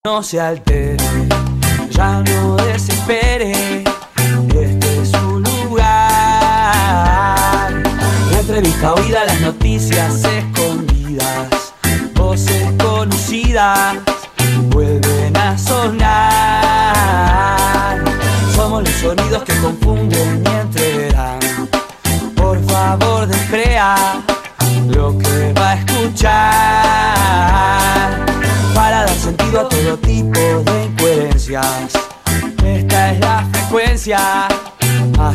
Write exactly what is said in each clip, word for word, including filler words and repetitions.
No se altere, ya no desespere, este es su lugar. La entrevista oída, las noticias escondidas, voces conocidas, vuelven a sonar. Somos los sonidos que confunden y entreverán. Por favor descrea lo que va a escuchar, para dar sentido a todo tipo de incoherencias. Esta es la frecuencia a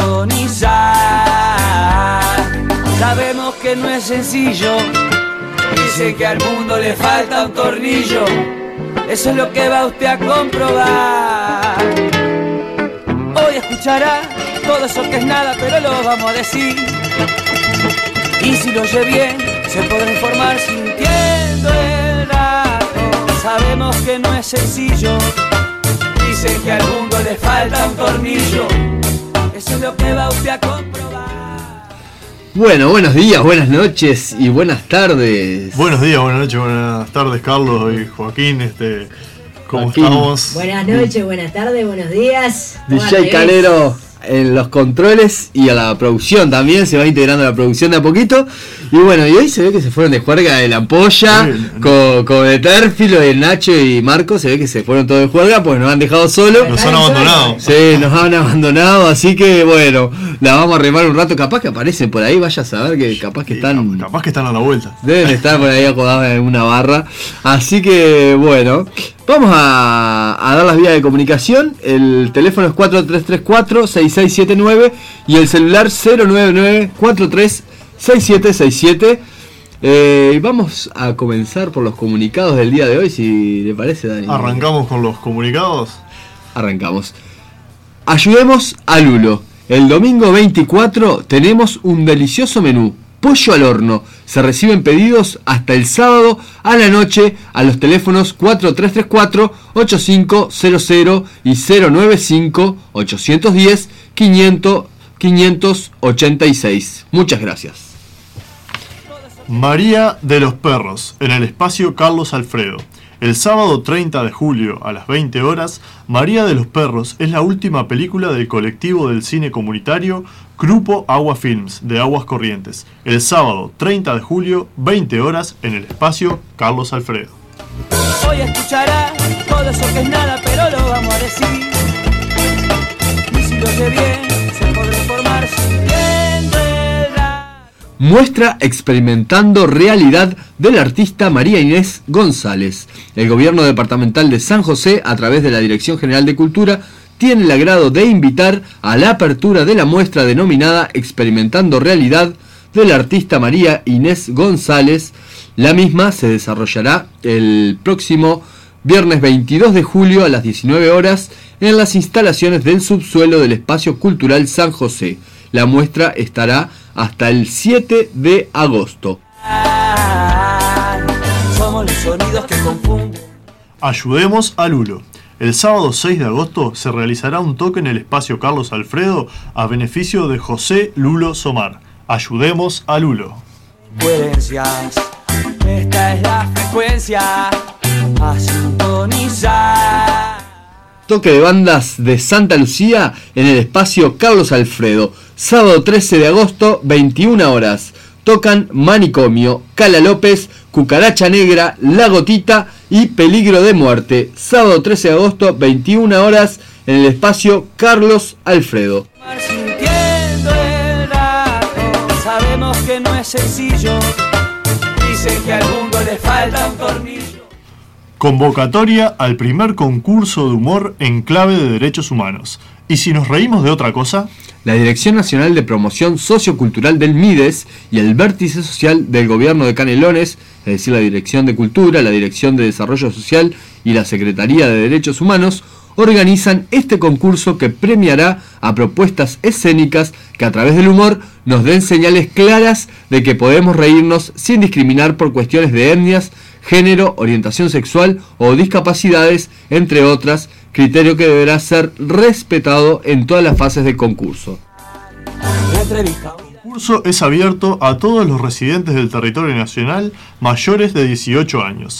sintonizar. Sabemos que no es sencillo, dice que al mundo le falta un tornillo. Eso es lo que va usted a comprobar. Hoy escuchará todo eso que es nada, pero lo vamos a decir. Y si lo oye bien, se podrá informar sintiendo el rato. Sabemos que no es sencillo, dicen que al mundo le falta un tornillo. Eso es lo que va usted a comprobar. Bueno, buenos días, buenas noches y buenas tardes. Buenos días, buenas noches, buenas tardes, Carlos y Joaquín. Este, ¿Cómo Joaquín. estamos? Buenas noches, buenas tardes, buenos días. D J Calero en los controles y a la producción también, se va integrando a la producción de a poquito. Y bueno, y hoy se ve que se fueron de juerga de la Ampolla, sí, con, con Etérfilo, el Nacho y Marco, se ve que se fueron todos de juerga, pues nos han dejado solos. Nos han abandonado. Sí, nos han abandonado, así que bueno, la vamos a remar un rato, capaz que aparecen por ahí, vaya a saber que capaz que están... Capaz que están a la vuelta. Deben estar por ahí acodados en una barra, así que bueno... Vamos a, a dar las vías de comunicación. El teléfono es cuatro tres tres cuatro seis seis siete nueve y el celular cero nueve nueve cuatro tres seis siete seis siete. Eh, vamos a comenzar por los comunicados del día de hoy, si le parece, Dani. ¿Arrancamos con los comunicados? Arrancamos. Ayudemos a Lulo. El domingo veinticuatro tenemos un delicioso menú. Pollo al horno. Se reciben pedidos hasta el sábado a la noche a los teléfonos cuatro tres tres cuatro ocho cinco cero cero y cero nueve cinco ocho uno cero quinientos quinientos ochenta y seis. Muchas gracias. María de los Perros, en el espacio Carlos Alfredo. El sábado treinta de julio a las veinte horas, María de los Perros es la última película del colectivo del cine comunitario Grupo Agua Films de Aguas Corrientes. El sábado treinta de julio, veinte horas, en el espacio Carlos Alfredo. Hoy escuchará todo eso que es nada, pero lo vamos a decir. Y si lo oye bien, se podrá informar sintiendo el rato. Muestra experimentando realidad del artista María Inés González. El gobierno departamental de San José, a través de la Dirección General de Cultura, tiene el agrado de invitar a la apertura de la muestra denominada Experimentando Realidad del artista María Inés González. La misma se desarrollará el próximo viernes veintidós de julio a las diecinueve horas en las instalaciones del subsuelo del Espacio Cultural San José. La muestra estará hasta el siete de agosto. Somos los sonidos que confunden. Ayudemos a Lulo. El sábado seis de agosto se realizará un toque en el espacio Carlos Alfredo a beneficio de José Lulo Somar. Ayudemos a Lulo. Coherencias, esta es la frecuencia a sintonizar. Toque de bandas de Santa Lucía en el espacio Carlos Alfredo. Sábado trece de agosto, veintiuna horas. Tocan Manicomio, Cala López, Cucaracha Negra, La Gotita y Peligro de Muerte. Sábado trece de agosto, veintiuna horas, en el espacio Carlos Alfredo. Sintiendo el rato, sabemos que no es sencillo, dicen que al mundo le falta un tornillo. Convocatoria al primer concurso de humor en clave de derechos humanos. ¿Y si nos reímos de otra cosa? La Dirección Nacional de Promoción Sociocultural del MIDES y el Vértice Social del Gobierno de Canelones, es decir, la Dirección de Cultura, la Dirección de Desarrollo Social y la Secretaría de Derechos Humanos, organizan este concurso que premiará a propuestas escénicas que a través del humor nos den señales claras de que podemos reírnos sin discriminar por cuestiones de etnias, género, orientación sexual o discapacidades, entre otras, criterio que deberá ser respetado en todas las fases del concurso. El concurso es abierto a todos los residentes del territorio nacional mayores de dieciocho años.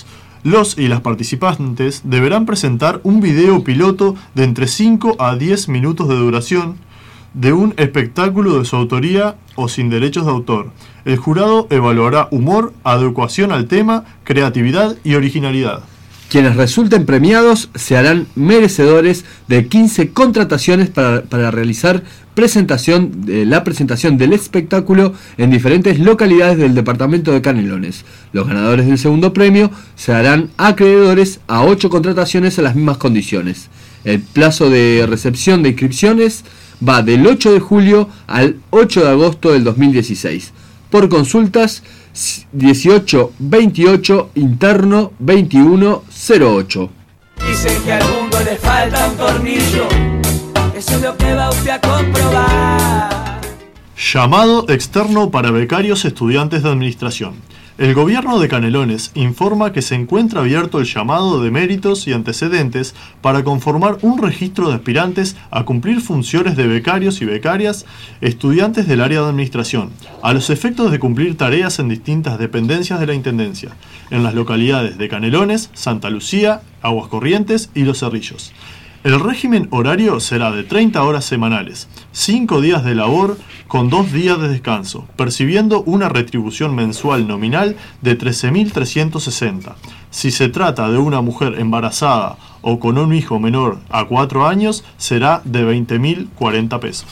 Los y las participantes deberán presentar un video piloto de entre cinco a diez minutos de duración de un espectáculo de su autoría o sin derechos de autor. El jurado evaluará humor, adecuación al tema, creatividad y originalidad. Quienes resulten premiados se harán merecedores de quince contrataciones para, para realizar presentación, eh, la presentación del espectáculo en diferentes localidades del departamento de Canelones. Los ganadores del segundo premio se harán acreedores a ocho contrataciones en las mismas condiciones. El plazo de recepción de inscripciones va del ocho de julio al ocho de agosto del dos mil dieciséis. Por consultas, dieciocho veintiocho interno veintiuno cero ocho. Dicen que al mundo le falta un tornillo, eso es lo que va usted a comprobar. Llamado externo para becarios estudiantes de administración. El gobierno de Canelones informa que se encuentra abierto el llamado de méritos y antecedentes para conformar un registro de aspirantes a cumplir funciones de becarios y becarias estudiantes del área de administración, a los efectos de cumplir tareas en distintas dependencias de la Intendencia, en las localidades de Canelones, Santa Lucía, Aguas Corrientes y Los Cerrillos. El régimen horario será de treinta horas semanales, cinco días de labor con dos días de descanso, percibiendo una retribución mensual nominal de trece mil trescientos sesenta. Si se trata de una mujer embarazada o con un hijo menor a cuatro años, será de veinte mil cuarenta pesos.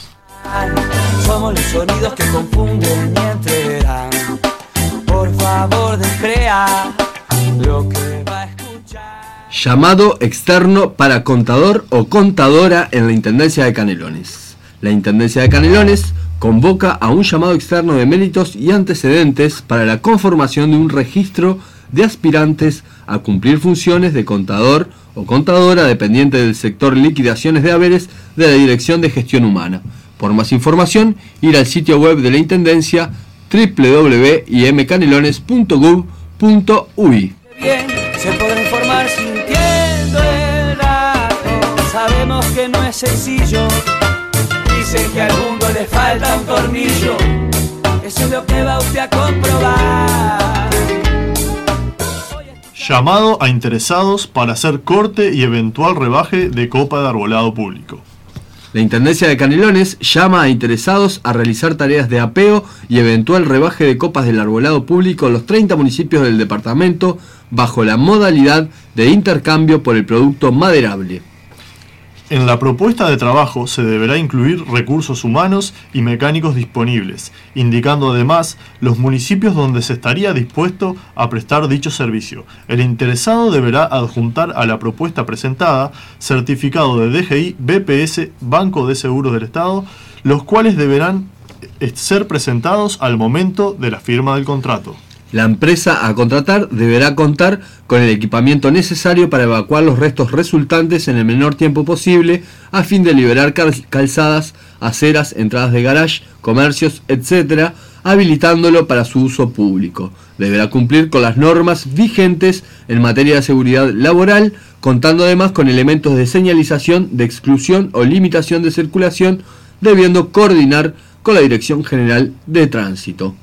Somos los sonidos que confunden y entreverán. Por favor, descrea lo que va a escuchar. Llamado externo para contador o contadora en la Intendencia de Canelones. La Intendencia de Canelones convoca a un llamado externo de méritos y antecedentes para la conformación de un registro de aspirantes a cumplir funciones de contador o contadora dependiente del sector liquidaciones de haberes de la Dirección de Gestión Humana. Por más información, ir al sitio web de la Intendencia doble u doble u doble u punto i m canelones punto gov punto u i. Bien, se podrá informar sintiendo el rato. Sabemos que no es sencillo. Dicen que al mundo le falta un tornillo. Eso es lo que va usted a comprobar. Llamado a interesados para hacer corte y eventual rebaje de copa de arbolado público. La Intendencia de Canelones llama a interesados a realizar tareas de apeo y eventual rebaje de copas del arbolado público en los treinta municipios del departamento bajo la modalidad de intercambio por el producto maderable. En la propuesta de trabajo se deberá incluir recursos humanos y mecánicos disponibles, indicando además los municipios donde se estaría dispuesto a prestar dicho servicio. El interesado deberá adjuntar a la propuesta presentada certificado de D G I, B P S, Banco de Seguros del Estado, los cuales deberán ser presentados al momento de la firma del contrato. La empresa a contratar deberá contar con el equipamiento necesario para evacuar los restos resultantes en el menor tiempo posible a fin de liberar calzadas, aceras, entradas de garage, comercios, etcétera, habilitándolo para su uso público. Deberá cumplir con las normas vigentes en materia de seguridad laboral, contando además con elementos de señalización, de exclusión o limitación de circulación, debiendo coordinar con la Dirección General de Tránsito.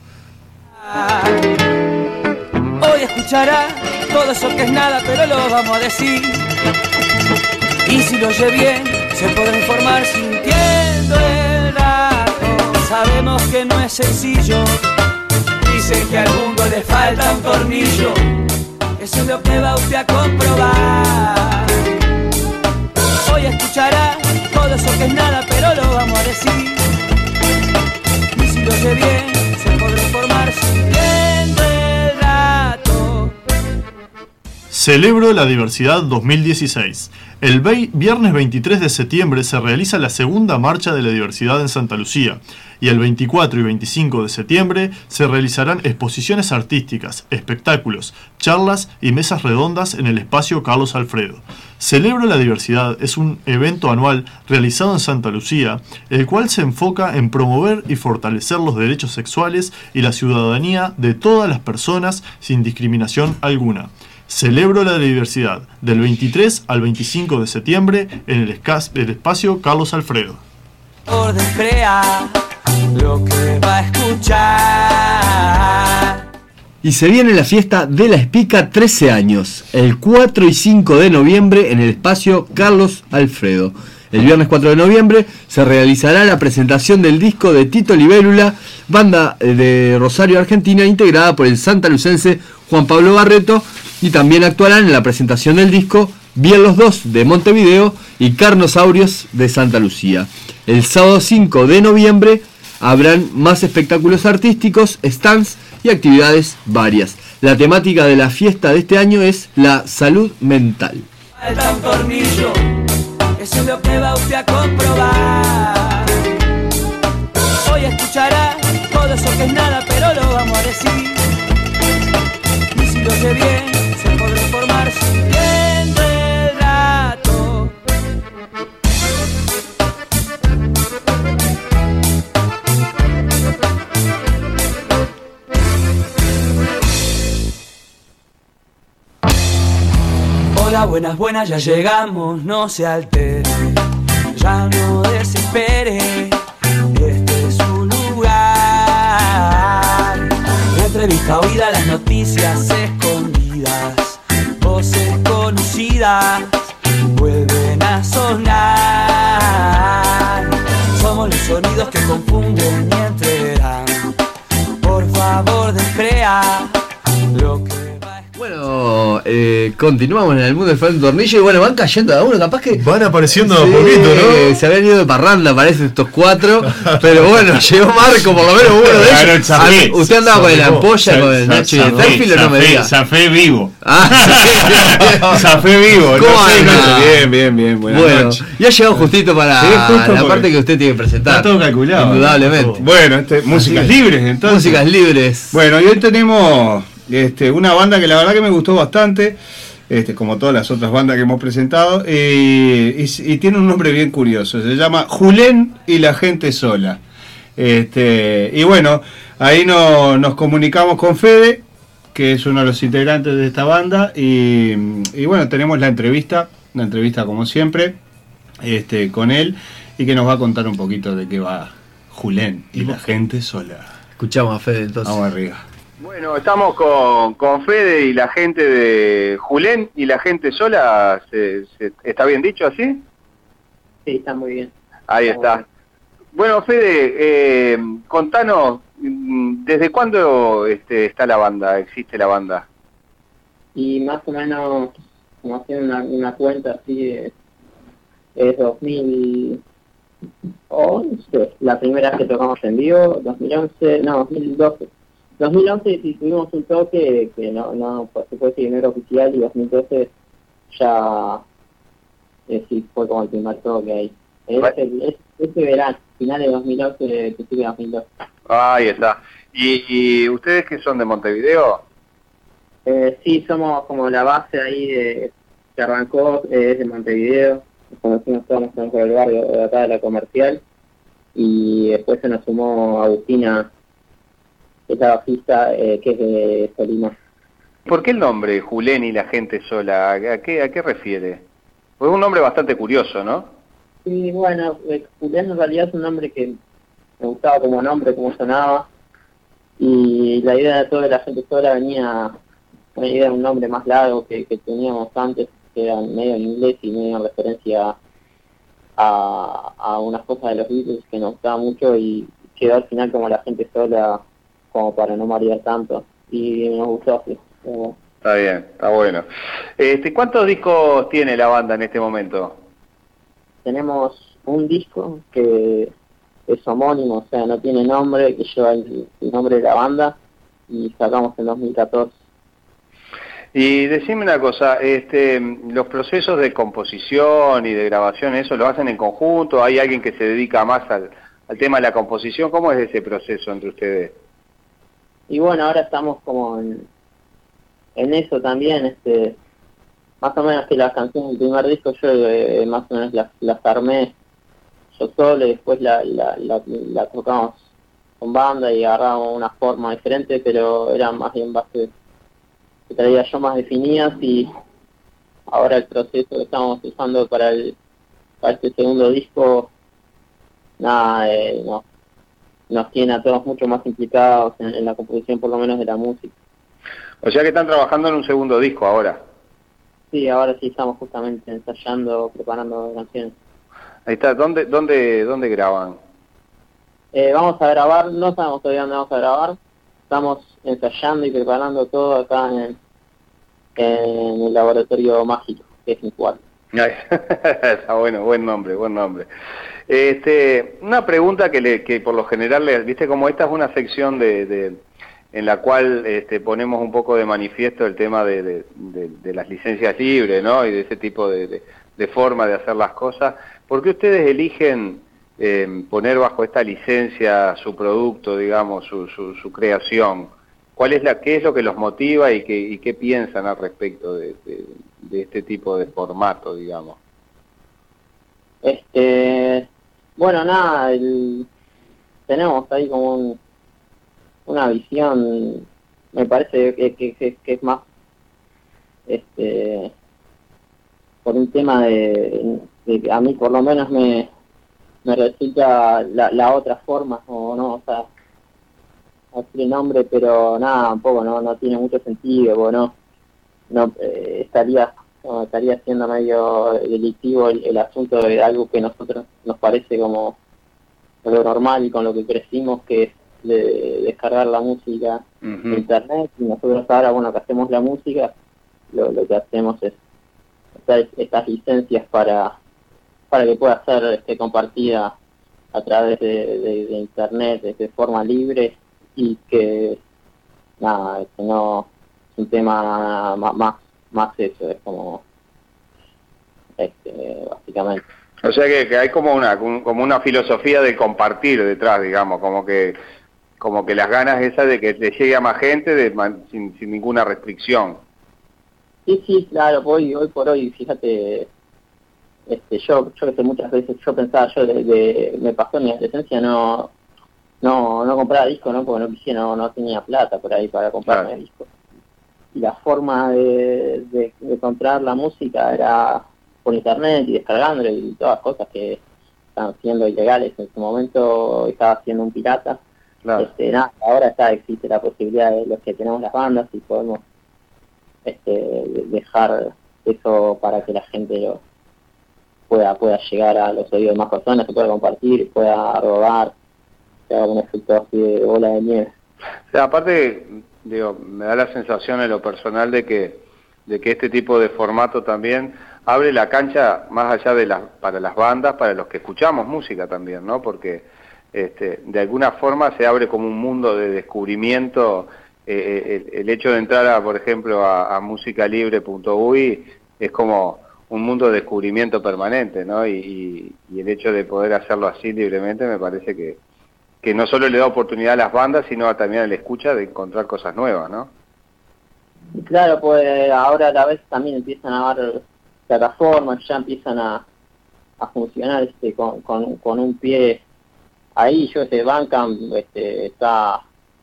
Hoy escuchará todo eso que es nada, pero lo vamos a decir. Y si lo oye bien, se podrá informar sintiendo el rato. Sabemos que no es sencillo. Dicen que al mundo le falta un tornillo. Eso es lo que va usted a comprobar. Hoy escuchará todo eso que es nada, pero lo vamos a decir. Y si lo oye bien, se podrá informar sintiendo el rato. Celebro la Diversidad dos mil dieciséis. El viernes veintitrés de septiembre se realiza la segunda Marcha de la Diversidad en Santa Lucía y el veinticuatro y veinticinco de septiembre se realizarán exposiciones artísticas, espectáculos, charlas y mesas redondas en el espacio Carlos Alfredo. Celebro la Diversidad es un evento anual realizado en Santa Lucía, el cual se enfoca en promover y fortalecer los derechos sexuales y la ciudadanía de todas las personas sin discriminación alguna. Celebro la Diversidad del veintitrés al veinticinco de septiembre en el, el espacio Carlos Alfredo. Orden crea lo que va a escuchar. Y se viene la fiesta de la Espica trece años, el cuatro y cinco de noviembre en el espacio Carlos Alfredo. El viernes cuatro de noviembre se realizará la presentación del disco de Tito Libélula, banda de Rosario, Argentina, integrada por el santalucense Juan Pablo Barreto, y también actuarán en la presentación del disco Bien los Dos de Montevideo y Carnosaurios de Santa Lucía. El sábado cinco de noviembre habrán más espectáculos artísticos, stands y actividades varias. La temática de la fiesta de este año es la salud mental. Falta un tornillo, eso es lo que va usted a comprobar. Hoy escuchará todo eso que es nada, pero lo vamos a decir. Y si lo oye bien, se podrá informar siguiendo el dato. Hola, buenas, buenas, ya llegamos, no se altere, ya no desespere, este es su lugar. La entrevista oída, las noticias escondidas, voces conocidas, vuelven a sonar. Somos los sonidos que confunden y entregan, por favor descrea lo que... Bueno, eh, continuamos en el mundo del Falta Tornillo y bueno, van cayendo a uno, capaz que... Van apareciendo sí, a poquito, ¿no? Se habían ido de parranda, parece, estos cuatro, pero bueno, llegó Marco, por lo menos uno de Claro, ellos. zafé, Ah, ¿usted andaba con el zafé, ampolla, zafé, con el Nacho y el zafé, Tefilo? No me zafé, diga. Zafé vivo. Ah, Zafé vivo. ¿Cómo No sé, anda? no sé. Bien, bien, bien. Buenas bueno, noches. ya llegó justito para Sí, justo la porque parte que usted tiene que presentar. Está todo calculado. Indudablemente. Bueno, este, músicas es. libres, entonces. Músicas libres. Bueno, y hoy tenemos este, una banda que la verdad que me gustó bastante, este, como todas las otras bandas que hemos presentado, eh, y, y tiene un nombre bien curioso. Se llama Julén y la gente sola. Este, y bueno, ahí no, nos comunicamos con Fede, que es uno de los integrantes de esta banda, y, y bueno, tenemos la entrevista, una entrevista como siempre, este, con él, y que nos va a contar un poquito de qué va Julén y la gente sola. Escuchamos a Fede entonces. Vamos arriba. Bueno, estamos con, con Fede y la gente de Julén y la gente sola. ¿Se, se, ¿Está bien dicho así? Sí, está muy bien. Ahí está. Bueno, Fede, eh, contanos, ¿desde cuándo este, está la banda, existe la banda? Y más o menos, como haciendo una, una cuenta así, es, es dos mil once, la primera vez que tocamos en vivo, dos mil once, no, dos mil doce. dos mil once sí tuvimos un toque que no, no por supuesto que no era oficial, y dos mil doce ya eh, sí fue como el primer toque ahí. Ese, es, ese verano, final de dos mil once, principio de dos mil doce. Ahí está. ¿Y, y ustedes que son de Montevideo? Eh, sí, somos como la base ahí de, que arrancó eh, desde Montevideo. Nos conocimos todos por el barrio de acá de la Comercial, y después se nos sumó Agustina, esta bajista eh, que es de Solima. ¿Por qué el nombre Julén y la gente sola? ¿A qué, a qué refiere? Pues es un nombre bastante curioso, ¿no? Sí, bueno, eh, Julén en realidad es un nombre que me gustaba como nombre, como sonaba, y la idea de toda la gente sola venía una idea de un nombre más largo que, que teníamos antes, que era medio en inglés y medio en referencia a, a unas cosas de los Beatles que nos gustaba mucho, y quedó al final como la gente sola, como para no marear tanto, y nos gustó así. Como... Está bien, está bueno. Este, ¿cuántos discos tiene la banda en este momento? Tenemos un disco que es homónimo, o sea, no tiene nombre, que lleva el, el nombre de la banda, y sacamos en dos mil catorce. Y decime una cosa, este, los procesos de composición y de grabación, ¿eso lo hacen en conjunto? ¿Hay alguien que se dedica más al, al tema de la composición? ¿Cómo es ese proceso entre ustedes? Y bueno, ahora estamos como en, en eso también, este, más o menos que las canciones del primer disco yo eh, más o menos las, las armé yo solo, y después la, la, la, la tocamos con banda y agarramos una forma diferente, pero eran más bien bases que traía yo más definidas, y ahora el proceso que estamos usando para, el, para este segundo disco, nada, eh, no, nos tiene a todos mucho más implicados en, en la composición, por lo menos de la música. O sea que están trabajando en un segundo disco ahora. Sí, ahora sí estamos justamente ensayando, preparando canciones. Ahí está, ¿dónde, dónde, dónde graban? Eh, vamos a grabar, no sabemos todavía dónde vamos a grabar, estamos ensayando y preparando todo acá en el, en el laboratorio mágico, que es mi cuarto. Está bueno, buen nombre, buen nombre. Este, una pregunta que, le, que por lo general, le, viste, como esta es una sección de, de en la cual este, ponemos un poco de manifiesto el tema de, de, de, de las licencias libres, ¿no? Y de ese tipo de, de, de forma de hacer las cosas. ¿Por qué ustedes eligen eh, poner bajo esta licencia su producto, digamos, su, su, su creación? ¿Cuál es la, qué es lo que los motiva y qué, y qué piensan al respecto de, de, de este tipo de formato, digamos? Este, bueno, nada, el, tenemos ahí como un, una visión, me parece que, que, que, que es más, este, por un tema de, de que a mí por lo menos me, me resulta la, la otra forma, o no, o sea, así el nombre, pero nada, un poco no, no tiene mucho sentido, bueno, no, eh, estaría, no, estaría siendo medio delictivo el, el asunto de algo que nosotros nos parece como lo normal y con lo que crecimos, que es de descargar la música uh-huh. en internet, y nosotros ahora, bueno, que hacemos la música, lo, lo que hacemos es estas, estas licencias para para que pueda ser este, compartida a través de, de, de internet de, de forma libre, y que nada, que no es un tema más más, más eso, es como este, básicamente. O sea que, que hay como una como una filosofía de compartir detrás, digamos, como que como que las ganas esas de que le llegue a más gente de, sin, sin ninguna restricción. Sí, sí, claro, hoy hoy por hoy, fíjate, este yo yo que sé, muchas veces yo pensaba, yo de, de me pasó en mi adolescencia, no no no compraba discos, no, porque no quisiera, no, no tenía plata por ahí para comprarme claro. discos. Y la forma de, de, de comprar la música era por internet y descargándolo, y todas cosas que estaban siendo ilegales en su momento, estaba siendo un pirata. Claro. Este, nada, ahora está, existe la posibilidad de los que tenemos las bandas y podemos este, dejar eso para que la gente lo pueda pueda llegar a los oídos de más personas, se pueda compartir, pueda robar, que haga un efecto así de bola de nieve. O sea, aparte, digo, me da la sensación en lo personal de que de que este tipo de formato también abre la cancha más allá de las para las bandas, para los que escuchamos música también, ¿no? Porque este, de alguna forma se abre como un mundo de descubrimiento. Eh, el, el hecho de entrar, a, por ejemplo, a, a musicalibre punto u i es como un mundo de descubrimiento permanente, ¿no? Y, y, y el hecho de poder hacerlo así libremente me parece que, que no solo le da oportunidad a las bandas, sino también a la escucha de encontrar cosas nuevas, ¿no? Claro, pues ahora a la vez también empiezan a haber plataformas, ya empiezan a, a funcionar este con, con, con un pie ahí. Yo este Bandcamp este, está,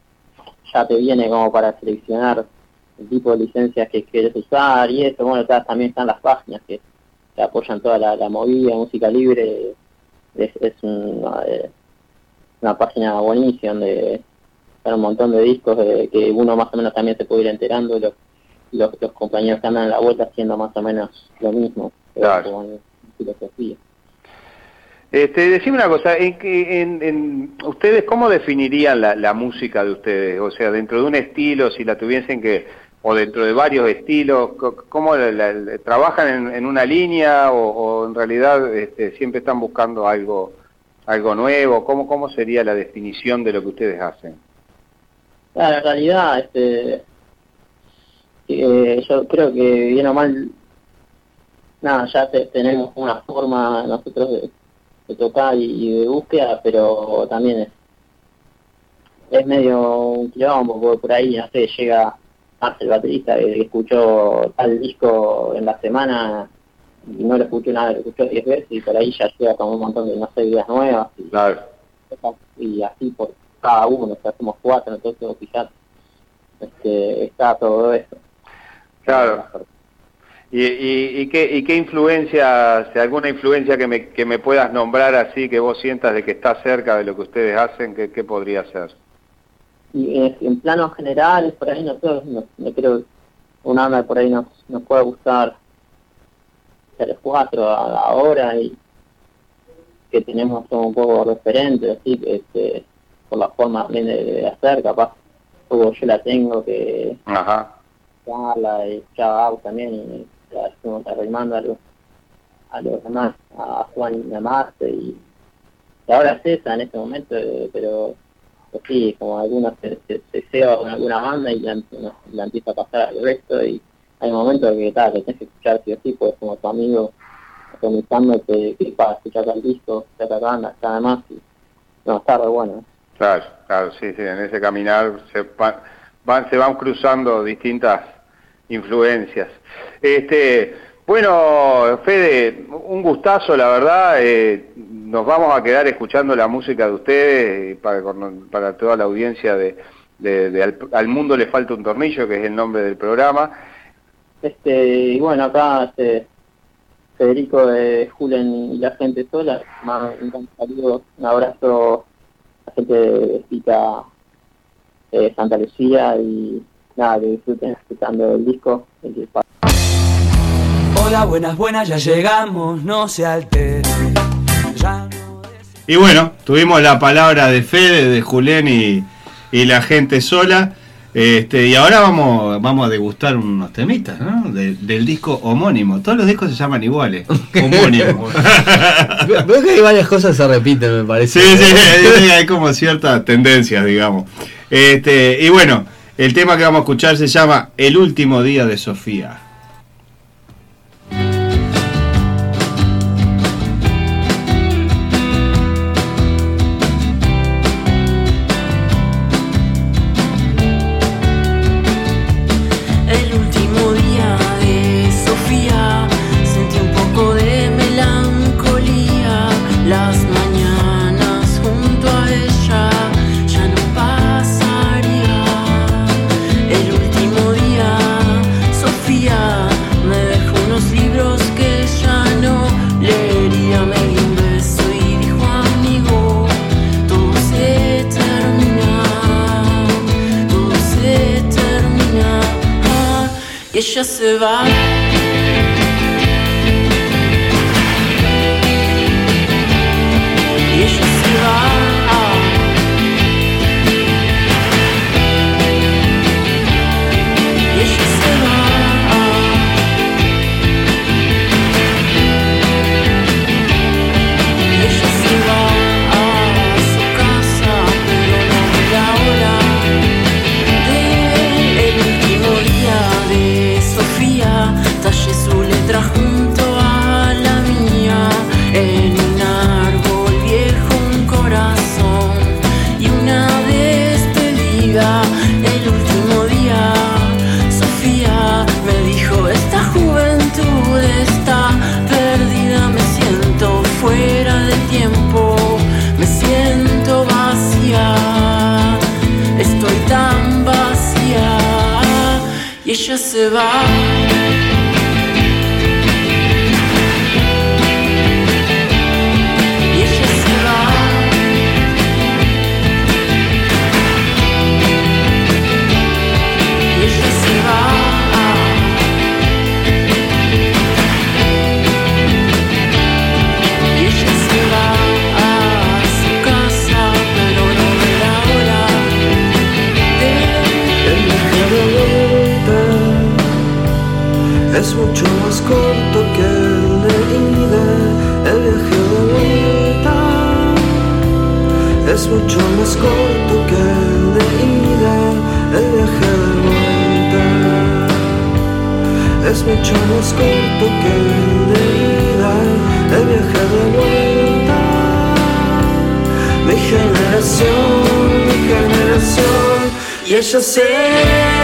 ya te viene como para seleccionar el tipo de licencias que quieres usar y eso. Bueno, está, también están las páginas que, que apoyan toda la, la movida, música libre. Es, es una, una página buenísima donde hay un montón de discos de, que uno más o menos también se puede ir enterando, los, los, los compañeros que andan en la vuelta haciendo más o menos lo mismo, claro. Con filosofía. Este, decime una cosa, en, en, en, ¿ustedes cómo definirían la, la música de ustedes? O sea, dentro de un estilo, si la tuviesen que, o dentro de varios estilos, ¿cómo la, la, trabajan en, en una línea o, o en realidad este, siempre están buscando algo algo nuevo? ¿Cómo, cómo sería la definición de lo que ustedes hacen? Claro, en realidad, este, eh, yo creo que bien o mal, nada, ya te, tenemos una forma nosotros de, de tocar y, y de búsqueda, pero también es, es medio un quilombo, porque por ahí, no sé, llega Marcel, el baterista, que escuchó tal disco en la semana y no lo escuchó nada, lo escuchó diez veces, y por ahí ya llega como un montón de, no sé, ideas nuevas, y, claro. y así por cada uno, o sea, somos cuatro, entonces fíjate, este, está todo eso. Claro. ¿Y, y, y, qué, y qué influencia, si alguna influencia que me, que me puedas nombrar así, que vos sientas de que está cerca de lo que ustedes hacen, qué, qué podría ser? y en, en planos generales, por ahí nosotros, no, no creo que una banda por ahí nos, nos puede gustar a los cuatro ahora y que tenemos un poco referentes, así que este, por la forma también de, de hacer, capaz, como yo la tengo que... Ajá. la y ya hago también y la estuvimos arrimando a los, a los demás, a Juan y a Marce y, y ahora César en este momento, eh, pero pues sí, como algunos se, se, se ceba con alguna banda y la, la empieza a pasar al resto y hay momentos que tal, que tienes que escuchar sí o sí, pues como tu amigo comentándote que para escuchar tal disco, escuchar tal banda, está además y no, está re bueno. Claro, claro, sí, sí, en ese caminar se van, van, se van cruzando distintas influencias. Este, bueno, Fede, un gustazo, la verdad, eh, nos vamos a quedar escuchando la música de ustedes para, para toda la audiencia de, de, de al, al Mundo Le Falta un Tornillo, que es el nombre del programa. Este, y bueno, acá este, Federico de Julen y la gente sola, más un saludo, un abrazo a la gente de Cita de Santa Lucía y nada, que disfruten escuchando el disco. El Hola, buenas, buenas, ya llegamos, no se altere. Ya no des... Y bueno, tuvimos la palabra de Fede, de Julen y, y la gente sola. Este, y ahora vamos, vamos a degustar unos temitas, ¿no? De, del disco homónimo. Todos los discos se llaman iguales. Homónimo. Veo que hay varias cosas que se repiten, me parece. Sí, sí, sí, hay como ciertas tendencias, digamos. Este, y bueno, el tema que vamos a escuchar se llama El último día de Sofía. Ella se va. Y ella se va. Y ella se va. Y ella se va a su casa, pero no ve la hora del último día de Sofía. Tallé su letra junto a la mía, en un árbol viejo un corazón y una despedida. El último día Sofía me dijo: esta juventud está perdida, me siento fuera de tiempo, me siento vacía, estoy tan vacía. Y ella se va. Y ella se va. Y ella se va. Y ella se va a su casa, pero no ve la hora del viaje de vuelta. Es mucho más corto que el de ida, el viaje de vuelta. Es mucho más corto que el de ida, el viaje de vuelta. Es mucho más corto que el de ida, el viaje de vuelta. Mi generación, mi generación. Y ella se